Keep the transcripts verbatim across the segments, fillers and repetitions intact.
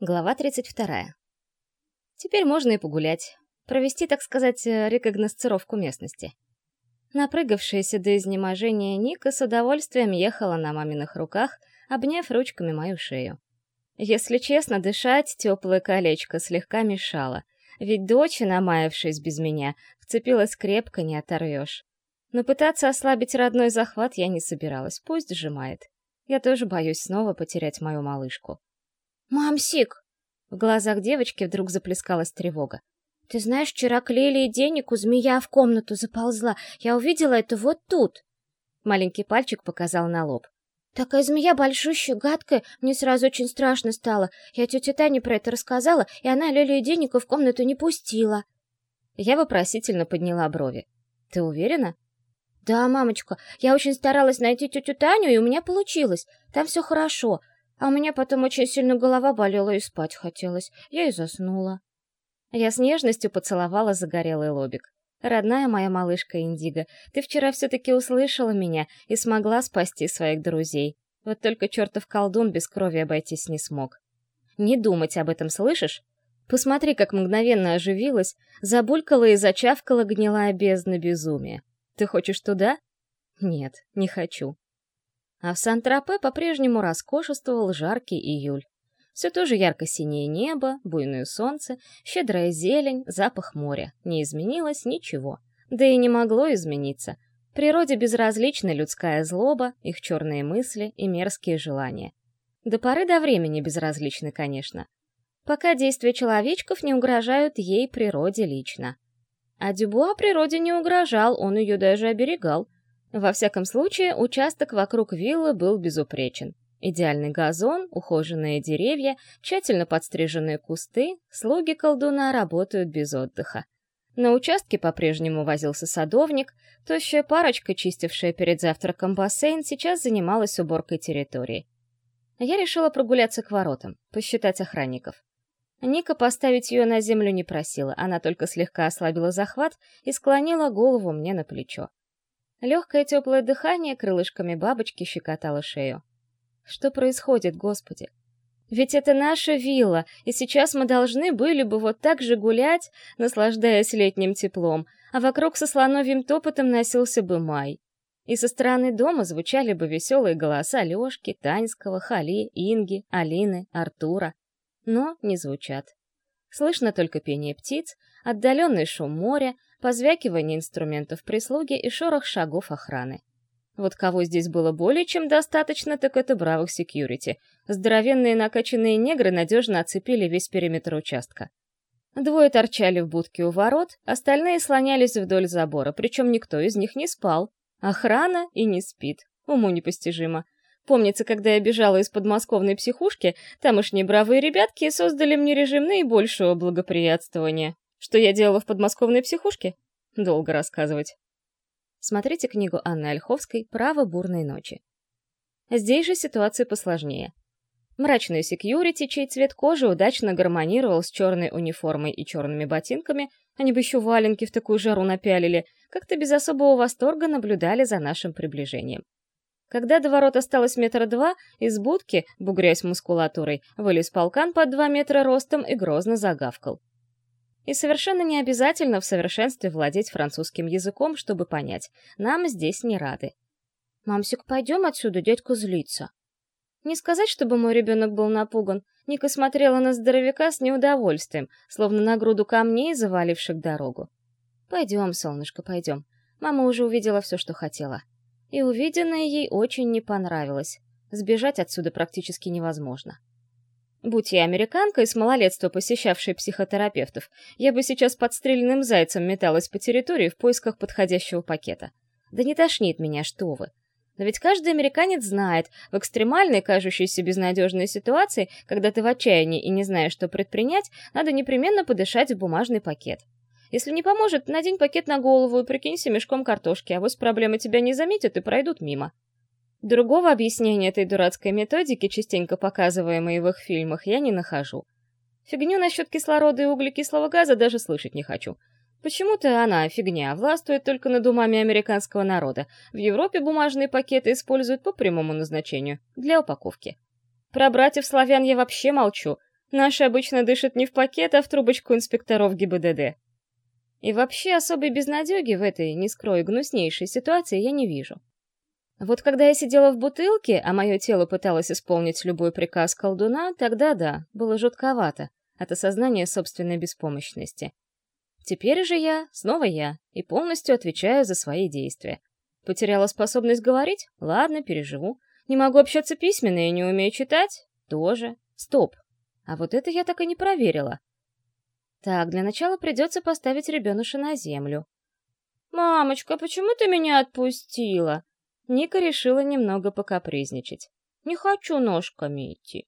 Глава тридцать вторая. Теперь можно и погулять. Провести, так сказать, рекогносцировку местности. Напрыгавшаяся до изнеможения Ника с удовольствием ехала на маминых руках, обняв ручками мою шею. Если честно, дышать теплое колечко слегка мешало, ведь дочь, намаявшись без меня, вцепилась крепко, не оторвешь. Но пытаться ослабить родной захват я не собиралась, пусть сжимает. Я тоже боюсь снова потерять мою малышку. «Мамсик!» В глазах девочки вдруг заплескалась тревога. «Ты знаешь, вчера к Лилии Деннику змея в комнату заползла. Я увидела это вот тут!» Маленький пальчик показал на лоб. «Такая змея большущая, гадкая. Мне сразу очень страшно стало. Я тете Тане про это рассказала, и она Лилию Деннику в комнату не пустила». Я вопросительно подняла брови. «Ты уверена?» «Да, мамочка, я очень старалась найти тетю Таню, и у меня получилось. Там все хорошо. А у меня потом очень сильно голова болела и спать хотелось. Я и заснула». Я с нежностью поцеловала загорелый лобик. «Родная моя малышка Индиго, ты вчера все-таки услышала меня и смогла спасти своих друзей. Вот только чертов колдун без крови обойтись не смог. Не думать об этом, слышишь? Посмотри, как мгновенно оживилась, забулькала и зачавкала гнилая бездна безумия. Ты хочешь туда? Нет, не хочу». А в Сан-Тропе по-прежнему роскошествовал жаркий июль. Все то же ярко-синее небо, буйное солнце, щедрая зелень, запах моря. Не изменилось ничего. Да и не могло измениться. Природе безразлична людская злоба, их черные мысли и мерзкие желания. До поры до времени безразличны, конечно. Пока действия человечков не угрожают ей, природе, лично. А Дюбуа природе не угрожал, он ее даже оберегал. Во всяком случае, участок вокруг виллы был безупречен. Идеальный газон, ухоженные деревья, тщательно подстриженные кусты, слуги колдуна работают без отдыха. На участке по-прежнему возился садовник, тощая парочка, чистившая перед завтраком бассейн, сейчас занималась уборкой территории. Я решила прогуляться к воротам, посчитать охранников. Ника поставить ее на землю не просила, она только слегка ослабила захват и склонила голову мне на плечо. Легкое теплое дыхание крылышками бабочки щекотало шею. Что происходит, Господи? Ведь это наша вилла, и сейчас мы должны были бы вот так же гулять, наслаждаясь летним теплом, а вокруг со слоновьим топотом носился бы май. И со стороны дома звучали бы веселые голоса Лёшки, Таньского, Хали, Инги, Алины, Артура. Но не звучат. Слышно только пение птиц, отдаленный шум моря, позвякивание инструментов прислуги и шорох шагов охраны. Вот кого здесь было более чем достаточно, так это бравых секьюрити. Здоровенные накачанные негры надежно оцепили весь периметр участка. Двое торчали в будке у ворот, остальные слонялись вдоль забора, причем никто из них не спал. Охрана и не спит. Уму непостижимо. Помнится, когда я бежала из подмосковной психушки, тамошние бравые ребятки создали мне режим наибольшего благоприятствования. Что я делала в подмосковной психушке? Долго рассказывать. Смотрите книгу Анны Ольховской «Право бурной ночи». Здесь же ситуация посложнее. Мрачный секьюрити, чей цвет кожи удачно гармонировал с черной униформой и черными ботинками, они бы еще валенки в такую жару напялили, как-то без особого восторга наблюдали за нашим приближением. Когда до ворот осталось метра два, из будки, бугрясь мускулатурой, вылез полкан под два метра ростом и грозно загавкал. И совершенно не обязательно в совершенстве владеть французским языком, чтобы понять, нам здесь не рады. «Мамсик, пойдем отсюда, дядька злится». Не сказать, чтобы мой ребенок был напуган. Ника смотрела на здоровяка с неудовольствием, словно на груду камней, заваливших дорогу. «Пойдем, солнышко, пойдем. Мама уже увидела все, что хотела». И увиденное ей очень не понравилось. Сбежать отсюда практически невозможно. Будь я американкой, с малолетства посещавшей психотерапевтов, я бы сейчас подстреленным зайцем металась по территории в поисках подходящего пакета. Да не тошнит меня, что вы. Но ведь каждый американец знает, в экстремальной, кажущейся безнадежной ситуации, когда ты в отчаянии и не знаешь, что предпринять, надо непременно подышать в бумажный пакет. Если не поможет, надень пакет на голову и прикинься мешком картошки, а авось проблемы тебя не заметят и пройдут мимо. Другого объяснения этой дурацкой методики, частенько показываемой в их фильмах, я не нахожу. Фигню насчет кислорода и углекислого газа даже слышать не хочу. Почему-то она, фигня, властвует только над умами американского народа. В Европе бумажные пакеты используют по прямому назначению, для упаковки. Про братьев славян я вообще молчу. Наши обычно дышат не в пакет, а в трубочку инспекторов ГИБДД. И вообще особой безнадёги в этой, не скрою, гнуснейшей ситуации я не вижу. Вот когда я сидела в бутылке, а мое тело пыталось исполнить любой приказ колдуна, тогда да, было жутковато от осознания собственной беспомощности. Теперь же я, снова я, и полностью отвечаю за свои действия. Потеряла способность говорить? Ладно, переживу. Не могу общаться письменно и не умею читать? Тоже. Стоп. А вот это я так и не проверила. Так, для начала придется поставить ребеныша на землю. «Мамочка, почему ты меня отпустила?» Ника решила немного покапризничать. «Не хочу ножками идти».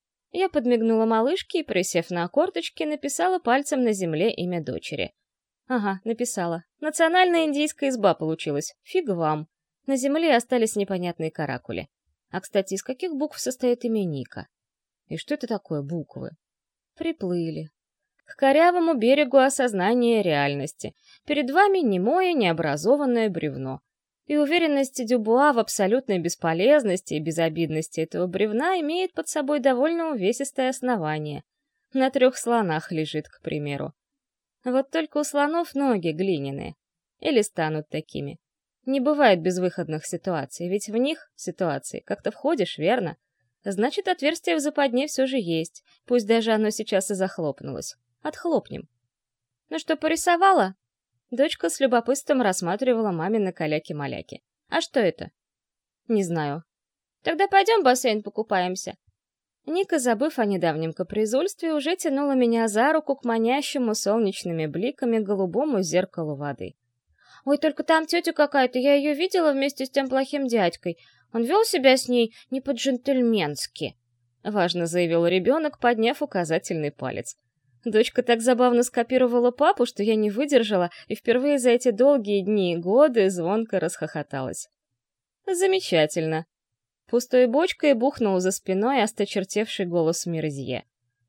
Я подмигнула малышке и, присев на корточки, написала пальцем на земле имя дочери. Ага, написала. Национальная индийская изба получилась. Фиг вам. На земле остались непонятные каракули. А, кстати, из каких букв состоит имя Ника? И что это такое буквы? Приплыли. К корявому берегу осознания реальности. Перед вами немое, необразованное бревно. И уверенность Дюбуа в абсолютной бесполезности и безобидности этого бревна имеет под собой довольно увесистое основание. На трех слонах лежит, к примеру. Вот только у слонов ноги глиняные. Или станут такими. Не бывает безвыходных ситуаций, ведь в них, ситуации, как-то входишь, верно? Значит, отверстие в западне все же есть, пусть даже оно сейчас и захлопнулось. Отхлопнем. Ну что, порисовала? Дочка с любопытством рассматривала мамины каляки-маляки. А что это? Не знаю. Тогда пойдем в бассейн покупаемся. Ника, забыв о недавнем капризульстве, уже тянула меня за руку к манящему солнечными бликами голубому зеркалу воды. «Ой, только там тетя какая-то, я ее видела вместе с тем плохим дядькой. Он вел себя с ней не по-джентльменски», — важно заявил ребенок, подняв указательный палец. Дочка так забавно скопировала папу, что я не выдержала и впервые за эти долгие дни и годы звонко расхохоталась. «Замечательно». Пустой бочкой бухнул за спиной осточертевший голос Мерзье.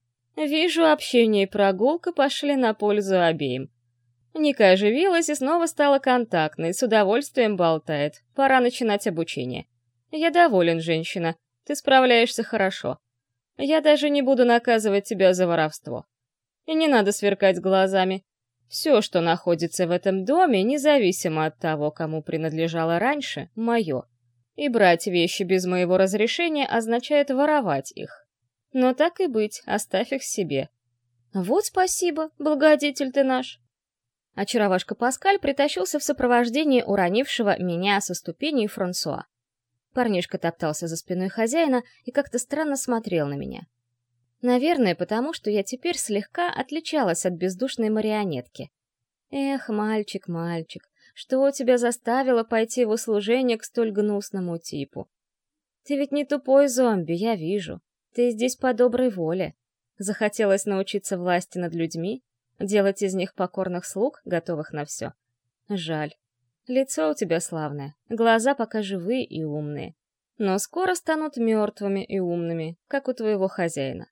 «Вижу, общение и прогулка пошли на пользу обеим». Ника оживилась и снова стала контактной, с удовольствием болтает. Пора начинать обучение. «Я доволен, женщина. Ты справляешься хорошо. Я даже не буду наказывать тебя за воровство. И не надо сверкать глазами. Все, что находится в этом доме, независимо от того, кому принадлежало раньше, мое. И брать вещи без моего разрешения означает воровать их. Но так и быть, оставь их себе». «Вот спасибо, благодетель ты наш». Очаровашка Паскаль притащился в сопровождении уронившего меня со ступеней Франсуа. Парнишка топтался за спиной хозяина и как-то странно смотрел на меня. Наверное, потому что я теперь слегка отличалась от бездушной марионетки. Эх, мальчик, мальчик, что тебя заставило пойти в услужение к столь гнусному типу? Ты ведь не тупой зомби, я вижу. Ты здесь по доброй воле. Захотелось научиться власти над людьми, делать из них покорных слуг, готовых на все. Жаль. Лицо у тебя славное, глаза пока живые и умные. Но скоро станут мертвыми и умными, как у твоего хозяина.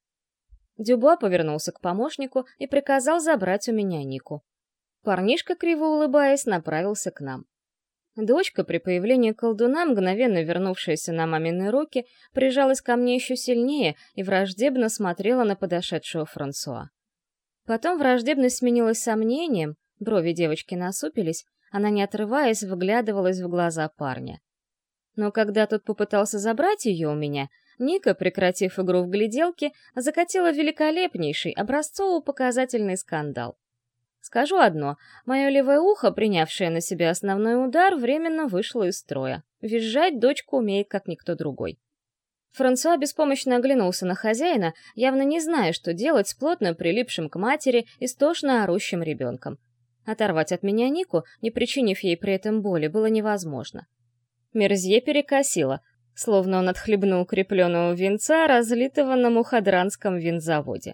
Дюбуа повернулся к помощнику и приказал забрать у меня Нику. Парнишка, криво улыбаясь, направился к нам. Дочка, при появлении колдуна, мгновенно вернувшаяся на мамины руки, прижалась ко мне еще сильнее и враждебно смотрела на подошедшего Франсуа. Потом враждебность сменилась сомнением, брови девочки насупились, она, не отрываясь, вглядывалась в глаза парня. Но когда тот попытался забрать ее у меня, Ника, прекратив игру в гляделки, закатила великолепнейший, образцово-показательный скандал. Скажу одно, мое левое ухо, принявшее на себя основной удар, временно вышло из строя. Визжать дочка умеет, как никто другой. Франсуа беспомощно оглянулся на хозяина, явно не зная, что делать с плотно прилипшим к матери, истошно орущим ребенком. Оторвать от меня Нику, не причинив ей при этом боли, было невозможно. Мерзье перекосило, словно он отхлебнул крепленного винца, разлитого на мухадранском винзаводе.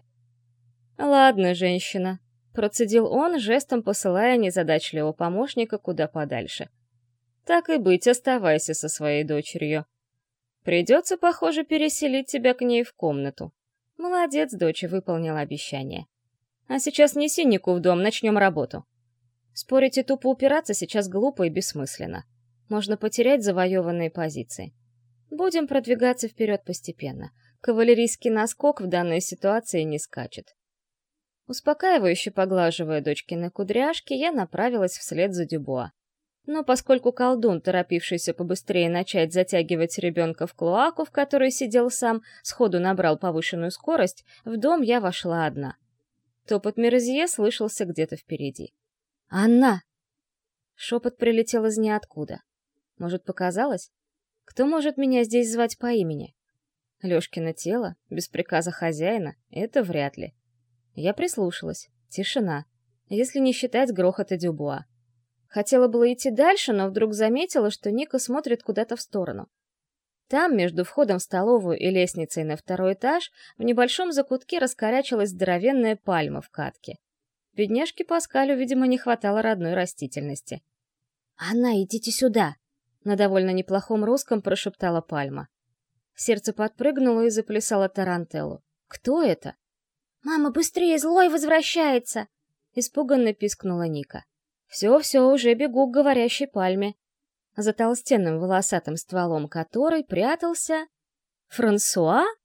«Ладно, женщина», — процедил он, жестом посылая незадачливого помощника куда подальше. «Так и быть, оставайся со своей дочерью. Придется, похоже, переселить тебя к ней в комнату. Молодец, дочь, выполнила обещание. А сейчас неси Нику в дом, начнем работу». Спорить и тупо упираться сейчас глупо и бессмысленно. Можно потерять завоеванные позиции. Будем продвигаться вперед постепенно. кавалерийский наскок в данной ситуации не скачет. Успокаивающе поглаживая дочкины кудряшки, я направилась вслед за Дюбуа. Но поскольку колдун, торопившийся побыстрее начать затягивать ребенка в клоаку, в которой сидел сам, сходу набрал повышенную скорость, в дом я вошла одна. Топот Мерзье слышался где-то впереди. «Анна!» Шепот прилетел из ниоткуда. Может, показалось? Кто может меня здесь звать по имени? Лёшкино тело, без приказа хозяина, это вряд ли. Я прислушалась. Тишина. Если не считать грохота Дюбуа. Хотела было идти дальше, но вдруг заметила, что Ника смотрит куда-то в сторону. Там, между входом в столовую и лестницей на второй этаж, в небольшом закутке раскорячилась здоровенная пальма в катке. Бедняжке Паскалю, видимо, не хватало родной растительности. «Анна, идите сюда!» — на довольно неплохом русском прошептала пальма. Сердце подпрыгнуло и заплясало тарантеллу. «Кто это?» «Мама, быстрее, злой возвращается!» — испуганно пискнула Ника. «Все-все, уже бегу к говорящей пальме», за толстенным волосатым стволом которой прятался... Франсуа?